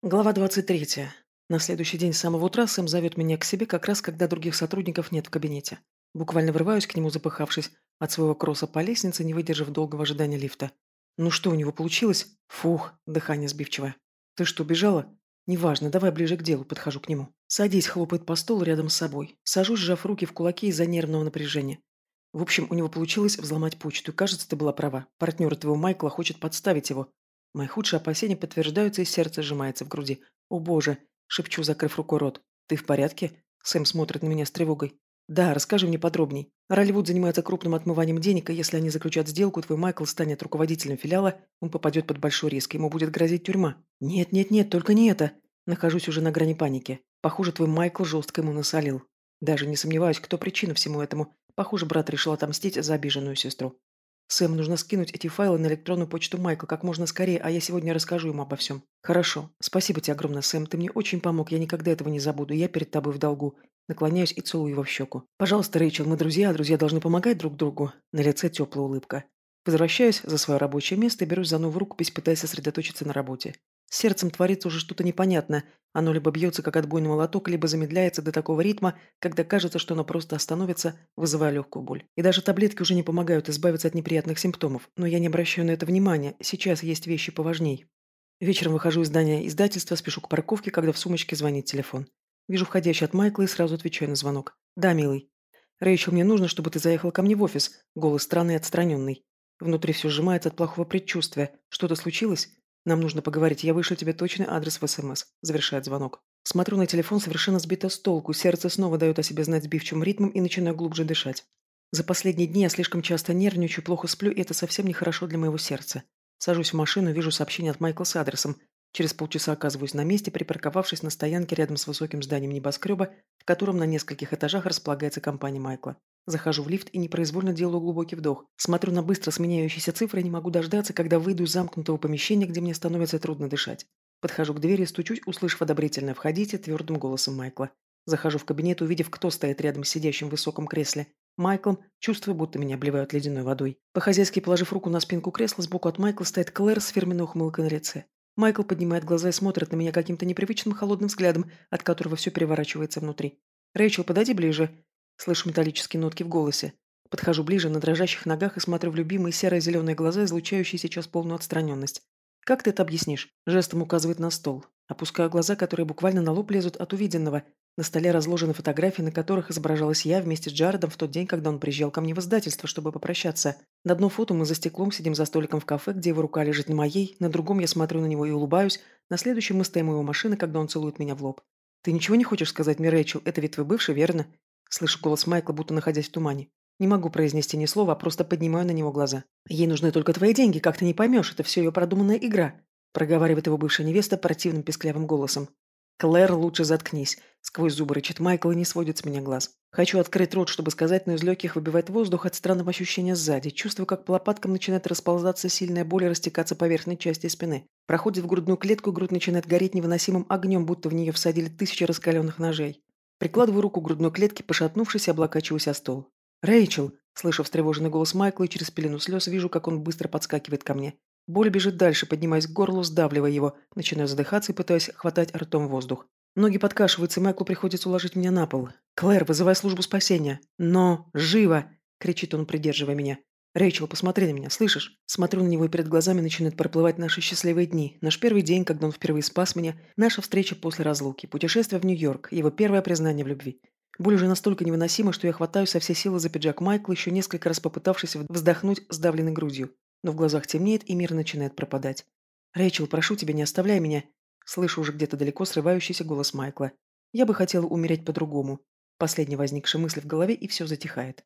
Глава 23. На следующий день с самого утра Сэм зовет меня к себе как раз, когда других сотрудников нет в кабинете. Буквально врываюсь к нему, запыхавшись от своего кросса по лестнице, не выдержав долгого ожидания лифта. Ну что у него получилось? Фух, дыхание сбивчивое. Ты что, бежала? Неважно, давай ближе к делу, подхожу к нему. Садись, хлопает по столу рядом с собой. Сажусь, сжав руки в кулаки из-за нервного напряжения. В общем, у него получилось взломать почту, и, кажется, ты была права. Партнер твоего Майкла хочет подставить его. Мои худшие опасения подтверждаются, и сердце сжимается в груди. «О боже!» – шепчу, закрыв рукой рот. «Ты в порядке?» Сэм смотрит на меня с тревогой. «Да, расскажи мне подробней. Ролливуд занимается крупным отмыванием денег, и если они заключат сделку, твой Майкл станет руководителем филиала, он попадет под большой риск, ему будет грозить тюрьма». «Нет, нет, нет, только не это!» Нахожусь уже на грани паники. Похоже, твой Майкл жестко ему насолил. Даже не сомневаюсь, кто причина всему этому. Похоже, брат решил отомстить за обиженную сестру. Сэм, нужно скинуть эти файлы на электронную почту Майкла как можно скорее, а я сегодня расскажу ему обо всем. Хорошо. Спасибо тебе огромное, Сэм. Ты мне очень помог. Я никогда этого не забуду. Я перед тобой в долгу. Наклоняюсь и целую его в щеку. Пожалуйста, Рэйчел, мы друзья, а друзья должны помогать друг другу. На лице теплая улыбка. Возвращаюсь за свое рабочее место и берусь за новую рукопись, пытаясь сосредоточиться на работе. С сердцем творится уже что-то непонятное. Оно либо бьется, как отбойный молоток, либо замедляется до такого ритма, когда кажется, что оно просто остановится, вызывая легкую боль. И даже таблетки уже не помогают избавиться от неприятных симптомов. Но я не обращаю на это внимания. Сейчас есть вещи поважней. Вечером выхожу из здания издательства, спешу к парковке, когда в сумочке звонит телефон. Вижу входящий от Майкла и сразу отвечаю на звонок. «Да, милый». «Рэйчел, мне нужно, чтобы ты заехала ко мне в офис». Голос странный и отстраненный. Внутри все сжимается от плохого предчувствия. Что-то случилось? Нам нужно поговорить. Я вышлю тебе точный адрес в СМС. Завершает звонок. Смотрю на телефон, совершенно сбито с толку. Сердце снова дает о себе знать сбивчивым ритмом и начинаю глубже дышать. За последние дни я слишком часто нервничаю, плохо сплю, и это совсем нехорошо для моего сердца. Сажусь в машину и вижу сообщение от Майкла с адресом. Через полчаса оказываюсь на месте, припарковавшись на стоянке рядом с высоким зданием небоскреба, в котором на нескольких этажах располагается компания Майкла. Захожу в лифт и непроизвольно делаю глубокий вдох. Смотрю на быстро сменяющиеся цифры и не могу дождаться, когда выйду из замкнутого помещения, где мне становится трудно дышать. Подхожу к двери и стучусь, услышав одобрительное «входите» твердым голосом Майкла. Захожу в кабинет, увидев, кто стоит рядом с сидящим в высоком кресле. Майклом, чувствую, будто меня обливают ледяной водой. По-хозяйски положив руку на спинку кресла, сбоку от Майкла стоит Клэр с фирменной ухмылкой на лице. Майкл поднимает глаза и смотрит на меня каким-то непривычным холодным взглядом, от которого все переворачивается внутри. «Рэйчел, подойди ближе». Слышу металлические нотки в голосе. Подхожу ближе на дрожащих ногах и смотрю в любимые серо-зеленые глаза, излучающие сейчас полную отстраненность. «Как ты это объяснишь?» Жестом указывает на стол. Опускаю глаза, которые буквально на лоб лезут от увиденного. На столе разложены фотографии, на которых изображалась я вместе с Джаредом в тот день, когда он приезжал ко мне в издательство, чтобы попрощаться. На одном фото мы за стеклом сидим за столиком в кафе, где его рука лежит на моей, на другом я смотрю на него и улыбаюсь, на следующем мы стоим у его машины, когда он целует меня в лоб. «Ты ничего не хочешь сказать мне, Рэйчел? Это ведь твой бывший, верно?» Слышу голос Майкла, будто находясь в тумане. Не могу произнести ни слова, а просто поднимаю на него глаза. «Ей нужны только твои деньги, как ты не поймешь, это все ее продуманная игра», проговаривает его бывшая невеста противным писклявым голосом. «Клэр, лучше заткнись», — сквозь зубы рычит Майкл и не сводит с меня глаз. Хочу открыть рот, чтобы сказать, но из легких выбивает воздух от странного ощущения сзади. Чувствую, как по лопаткам начинает расползаться сильная боль и растекаться по верхней части спины. Проходит в грудную клетку, грудь начинает гореть невыносимым огнем, будто в нее всадили тысячи раскаленных ножей. Прикладываю руку к грудной клетке, пошатнувшись, и облокачиваюсь о стол. «Рэйчел!» – слышу встревоженный голос Майкла, и через пелену слез вижу, как он быстро подскакивает ко мне. Боль бежит дальше, поднимаясь к горлу, сдавливая его. Начинаю задыхаться и пытаюсь хватать ртом воздух. Ноги подкашиваются, и Майклу приходится уложить меня на пол. «Клэр, вызывай службу спасения!» «Но! Живо!» – кричит он, придерживая меня. «Рэйчел, посмотри на меня, слышишь?» Смотрю на него, и перед глазами начинают проплывать наши счастливые дни. Наш первый день, когда он впервые спас меня, наша встреча после разлуки, путешествие в Нью-Йорк, его первое признание в любви. Боль уже настолько невыносима, что я хватаю со всей силы за пиджак Майкла, еще несколько раз попытавшись вздохнуть сдавленной грудью. Но в глазах темнеет, и мир начинает пропадать. «Рэйчел, прошу тебя, не оставляй меня!» Слышу уже где-то далеко срывающийся голос Майкла. «Я бы хотела умереть по-другому». Последняя возникшая мысль в голове, и все затихает.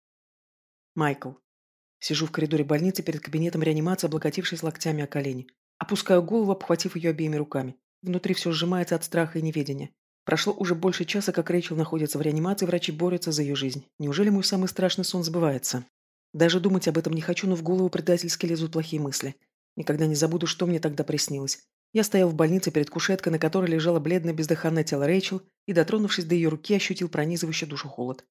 Майкл. Сижу в коридоре больницы перед кабинетом реанимации, облокотившись локтями о колени. Опускаю голову, обхватив ее обеими руками. Внутри все сжимается от страха и неведения. Прошло уже больше часа, как Рэйчел находится в реанимации, врачи борются за ее жизнь. Неужели мой самый страшный сон сбывается? Даже думать об этом не хочу, но в голову предательски лезут плохие мысли. Никогда не забуду, что мне тогда приснилось. Я стоял в больнице перед кушеткой, на которой лежало бледное бездыханное тело Рэйчел, и, дотронувшись до ее руки, ощутил пронизывающий душу холод.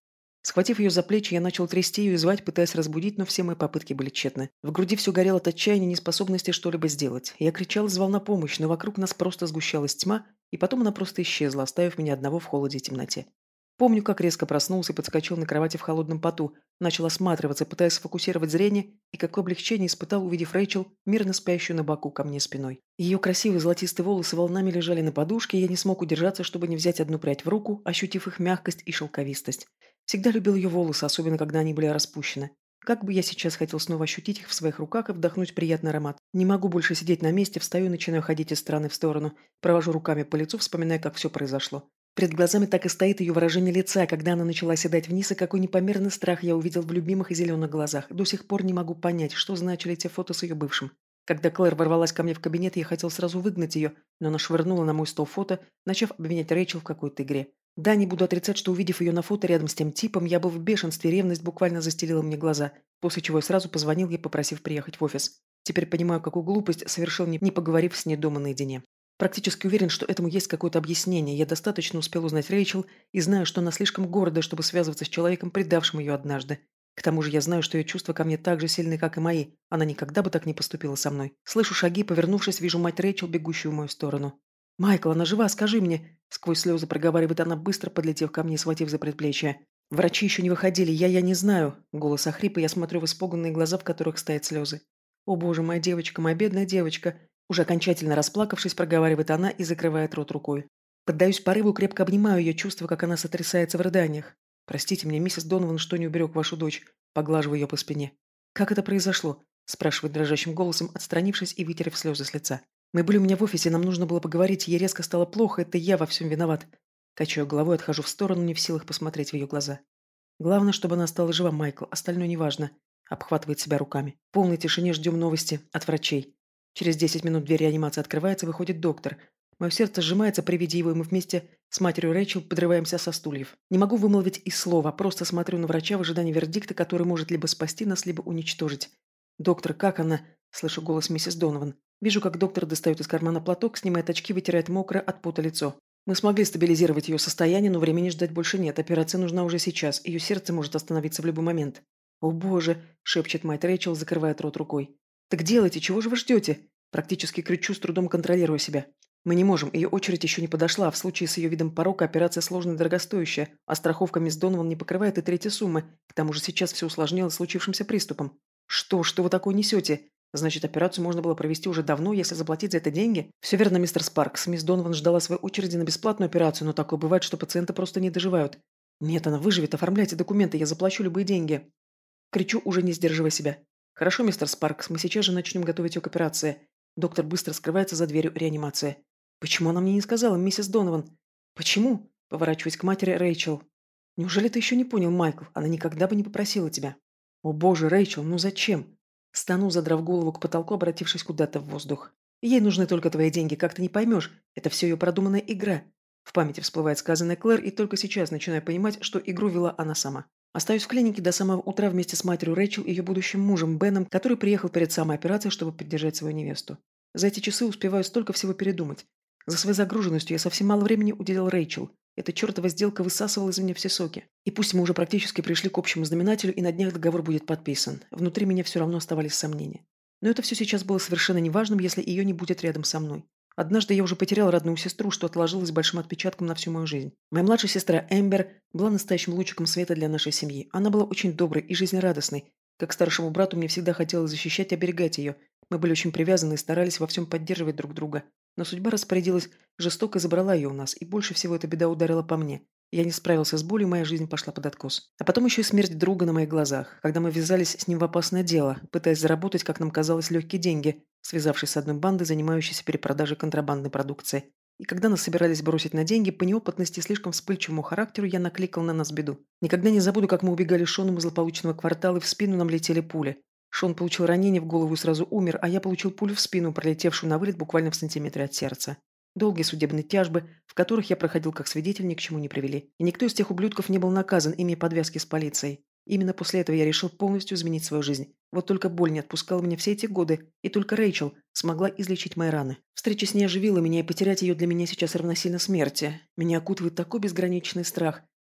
Схватив ее за плечи, я начал трясти ее и звать, пытаясь разбудить, но все мои попытки были тщетны. В груди все горело от отчаяния и неспособности что-либо сделать. Я кричал и звал на помощь, но вокруг нас просто сгущалась тьма, и потом она просто исчезла, оставив меня одного в холоде и темноте. Помню, как резко проснулся и подскочил на кровати в холодном поту, начал осматриваться, пытаясь сфокусировать зрение, и какое облегчение испытал, увидев Рэйчел, мирно спящую на боку ко мне спиной. Ее красивые золотистые волосы волнами лежали на подушке, и я не смог удержаться, чтобы не взять одну прядь в руку, ощутив их мягкость и шелковистость. Всегда любил ее волосы, особенно когда они были распущены. Как бы я сейчас хотел снова ощутить их в своих руках и вдохнуть приятный аромат. Не могу больше сидеть на месте, встаю и начинаю ходить из стороны в сторону. Провожу руками по лицу, вспоминая, как все произошло. Перед глазами так и стоит ее выражение лица, когда она начала седать вниз, и какой непомерный страх я увидел в любимых и зеленых глазах. До сих пор не могу понять, что значили те фото с ее бывшим. Когда Клэр ворвалась ко мне в кабинет, я хотел сразу выгнать ее, но она швырнула на мой стол фото, начав обвинять Рэйчел в какой-то игре. Да, не буду отрицать, что увидев ее на фото рядом с тем типом, я был в бешенстве, ревность буквально застелила мне глаза, после чего я сразу позвонил ей, попросив приехать в офис. Теперь понимаю, какую глупость совершил, не поговорив с ней дома наедине. Практически уверен, что этому есть какое-то объяснение. Я достаточно успел узнать Рэйчел и знаю, что она слишком гордая, чтобы связываться с человеком, предавшим ее однажды. К тому же я знаю, что ее чувства ко мне так же сильны, как и мои. Она никогда бы так не поступила со мной. Слышу шаги, повернувшись, вижу мать Рэйчел, бегущую в мою сторону. «Майкл, она жива, скажи мне!» Сквозь слезы проговаривает она, быстро подлетев ко мне, схватив за предплечье. «Врачи еще не выходили, я не знаю». Голос охрип, и я смотрю в испуганные глаза, в которых стоят слезы. «О боже, моя девочка, моя бедная девочка!» Уже окончательно расплакавшись, проговаривает она и закрывает рот рукой. Поддаюсь порыву, крепко обнимаю ее, чувство, как она сотрясается в рыданиях. «Простите меня, миссис Донован, что не уберег вашу дочь», поглаживаю ее по спине. «Как это произошло?» спрашивает дрожащим голосом, отстранившись и вытерев слезы с лица. «Мы были у меня в офисе, нам нужно было поговорить, ей резко стало плохо, это я во всем виноват». Качаю головой, отхожу в сторону, не в силах посмотреть в ее глаза. «Главное, чтобы она стала жива, Майкл, остальное неважно», обхватывает себя руками. В полной тишине ждем новости от врачей. Через 10 минут дверь реанимации открывается, выходит доктор. Мое сердце сжимается при виде его, и мы вместе с матерью Рэйчел подрываемся со стульев. Не могу вымолвить и слова, просто смотрю на врача в ожидании вердикта, который может либо спасти нас, либо уничтожить. «Доктор, как она?» – слышу голос миссис Донован. Вижу, как доктор достает из кармана платок, снимает очки, вытирает мокрое от пота лицо. Мы смогли стабилизировать ее состояние, но времени ждать больше нет. Операция нужна уже сейчас. Ее сердце может остановиться в любой момент. «О боже!» – шепчет мать Рэйчел, закрывает рот рукой. «Так делайте, чего же вы ждете?» Практически кричу, с трудом контролируя себя. «Мы не можем, ее очередь еще не подошла, а в случае с ее видом порока операция сложная и дорогостоящая, а страховка мисс Донован не покрывает и третьей суммы. К тому же сейчас все усложнилось случившимся приступом». «Что вы такое несете? Значит, операцию можно было провести уже давно, если заплатить за это деньги?» «Все верно, мистер Спаркс. Мисс Донован ждала своей очереди на бесплатную операцию, но такое бывает, что пациенты просто не доживают». «Нет, она выживет, оформляйте документы, я заплачу любые деньги». Кричу, уже не сдерживая себя. «Хорошо, мистер Спаркс, мы сейчас же начнем готовить ее к операции». Доктор быстро скрывается за дверью реанимации. «Почему она мне не сказала, миссис Донован?» «Почему?» – поворачиваясь к матери Рэйчел. «Неужели ты еще не понял, Майкл? Она никогда бы не попросила тебя». «О боже, Рэйчел, ну зачем?» Стану, задрав голову к потолку, обратившись куда-то в воздух. «Ей нужны только твои деньги, как ты не поймешь. Это все ее продуманная игра». В памяти всплывает сказанное Клэр, и только сейчас начинаю понимать, что игру вела она сама. Остаюсь в клинике до самого утра вместе с матерью Рэйчел и ее будущим мужем Беном, который приехал перед самой операцией, чтобы поддержать свою невесту. За эти часы успеваю столько всего передумать. За своей загруженностью я совсем мало времени уделил Рэйчел. Эта чертова сделка высасывала из меня все соки. И пусть мы уже практически пришли к общему знаменателю, и на днях договор будет подписан, внутри меня все равно оставались сомнения. Но это все сейчас было совершенно неважным, если ее не будет рядом со мной. Однажды я уже потерял родную сестру, что отложилось большим отпечатком на всю мою жизнь. Моя младшая сестра Эмбер была настоящим лучиком света для нашей семьи. Она была очень доброй и жизнерадостной. Как старшему брату мне всегда хотелось защищать и оберегать ее. Мы были очень привязаны и старались во всем поддерживать друг друга. Но судьба распорядилась жестоко и забрала ее у нас, и больше всего эта беда ударила по мне. Я не справился с болью, моя жизнь пошла под откос. А потом еще и смерть друга на моих глазах, когда мы ввязались с ним в опасное дело, пытаясь заработать, как нам казалось, легкие деньги, связавшись с одной бандой, занимающейся перепродажей контрабандной продукции. И когда нас собирались бросить на деньги, по неопытности и слишком вспыльчивому характеру я накликал на нас беду. Никогда не забуду, как мы убегали с Шоном из злополучного квартала, и в спину нам летели пули. Шон получил ранение в голову и сразу умер, а я получил пулю в спину, пролетевшую на вылет буквально в сантиметре от сердца. Долгие судебные тяжбы, в которых я проходил как свидетель, ни к чему не привели. И никто из тех ублюдков не был наказан, имея подвязки с полицией. Именно после этого я решил полностью изменить свою жизнь. Вот только боль не отпускала меня все эти годы, и только Рэйчел смогла излечить мои раны. Встреча с ней оживила меня, и потерять ее для меня сейчас равносильно смерти. Меня окутывает такой безграничный страх.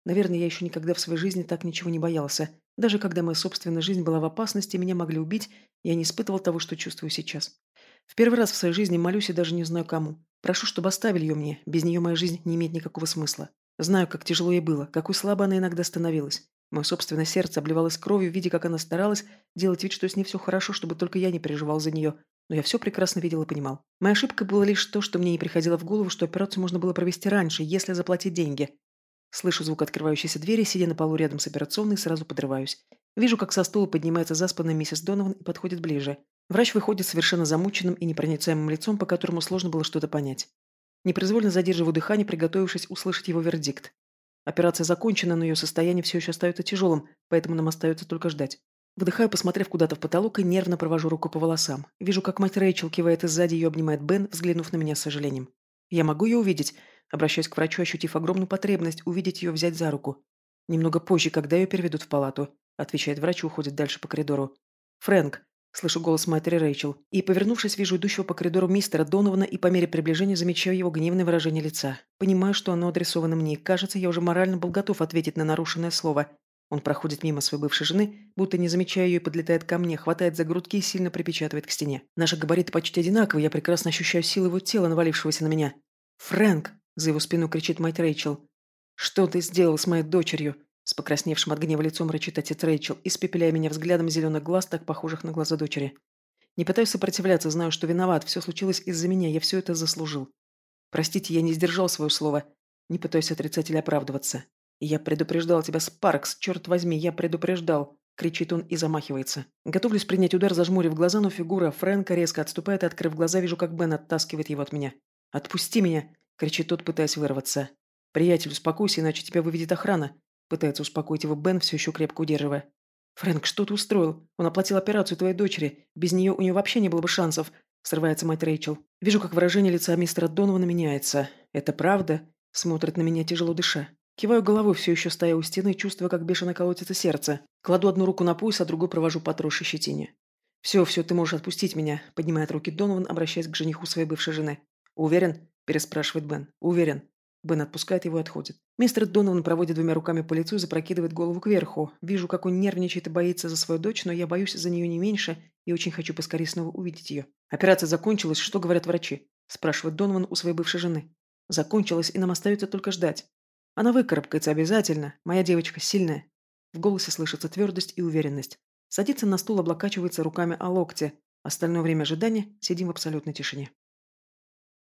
Наверное, я еще никогда в своей жизни так ничего не боялся. Даже когда моя собственная жизнь была в опасности, меня могли убить, я не испытывал того, что чувствую сейчас. В первый раз в своей жизни молюсь и даже не знаю кому. Прошу, чтобы оставили ее мне. Без нее моя жизнь не имеет никакого смысла. Знаю, как тяжело ей было, какой слабой она иногда становилась. Мое собственное сердце обливалось кровью, видя, как она старалась делать вид, что с ней все хорошо, чтобы только я не переживал за нее. Но я все прекрасно видел и понимал. Моя ошибка была лишь то, что мне не приходило в голову, что операцию можно было провести раньше, если заплатить деньги. Слышу звук открывающейся двери, сидя на полу рядом с операционной, сразу подрываюсь. Вижу, как со стула поднимается заспанная миссис Донован и подходит ближе. Врач выходит совершенно замученным и непроницаемым лицом, по которому сложно было что-то понять. Непроизвольно задерживаю дыхание, приготовившись услышать его вердикт. Операция закончена, но ее состояние все еще остается тяжелым, поэтому нам остается только ждать. Вдыхаю, посмотрев куда-то в потолок, и нервно провожу руку по волосам. Вижу, как мать Рэйчел кивает, и сзади ее обнимает Бен, взглянув на меня с сожалением. «Я могу ее увидеть?» Обращаюсь к врачу, ощутив огромную потребность увидеть ее, взять за руку. «Немного позже, когда ее переведут в палату», отвечает врач и уходит дальше по коридору. «Фрэнк!» Слышу голос матери Рэйчел. И, повернувшись, вижу идущего по коридору мистера Донована и по мере приближения замечаю его гневное выражение лица. Понимаю, что оно адресовано мне, и, кажется, я уже морально был готов ответить на нарушенное слово. Он проходит мимо своей бывшей жены, будто не замечая ее, и подлетает ко мне, хватает за грудки и сильно припечатывает к стене. Наши габариты почти одинаковые, я прекрасно ощущаю силу его тела, навалившегося на меня. «Фрэнк!» – за его спину кричит мать Рэйчел. «Что ты сделал с моей дочерью?» С покрасневшим от гнева лицом рычит отец Рэйчел, испепеляя меня взглядом зеленых глаз, так похожих на глаза дочери. Не пытаюсь сопротивляться, знаю, что виноват, все случилось из-за меня, я все это заслужил. Простите, я не сдержал свое слово. Не пытаюсь отрицать или оправдываться. «Я предупреждал тебя, Спаркс, черт возьми, я предупреждал!» Кричит он и замахивается. Готовлюсь принять удар, зажмурив глаза, но фигура Фрэнка резко отступает, и, открыв глаза, вижу, как Бен оттаскивает его от меня. «Отпусти меня!» – кричит тот, пытаясь вырваться. «Приятель, успокойся, иначе тебя выведет охрана!» Пытается успокоить его Бен, все еще крепко удерживая. «Фрэнк, что ты устроил? Он оплатил операцию твоей дочери. Без нее у нее вообще не было бы шансов!» – срывается мать Рэйчел. Вижу, как выражение лица мистера Донована меняется. «Это правда?» – смотрит на меня, тяжело дыша. Киваю головой, все еще стоя у стены, чувствуя, как бешено колотится сердце. Кладу одну руку на пояс, а другую провожу по отросшей щетине. «Все, все, ты можешь отпустить меня», — поднимает руки Донован, обращаясь к жениху своей бывшей жены. «Уверен?» — переспрашивает Бен. «Уверен». Бен отпускает его и отходит. Мистер Донован проводит двумя руками по лицу и запрокидывает голову кверху. Вижу, как он нервничает и боится за свою дочь, но я боюсь за нее не меньше и очень хочу поскорее снова увидеть ее. «Операция закончилась, что говорят врачи?» — спрашивает Донован у своей бывшей жены. «Закончилась, и нам остается только ждать». Она выкарабкается обязательно. Моя девочка сильная. В голосе слышится твердость и уверенность. Садится на стул, облокачивается руками о локте. Остальное время ожидания сидим в абсолютной тишине.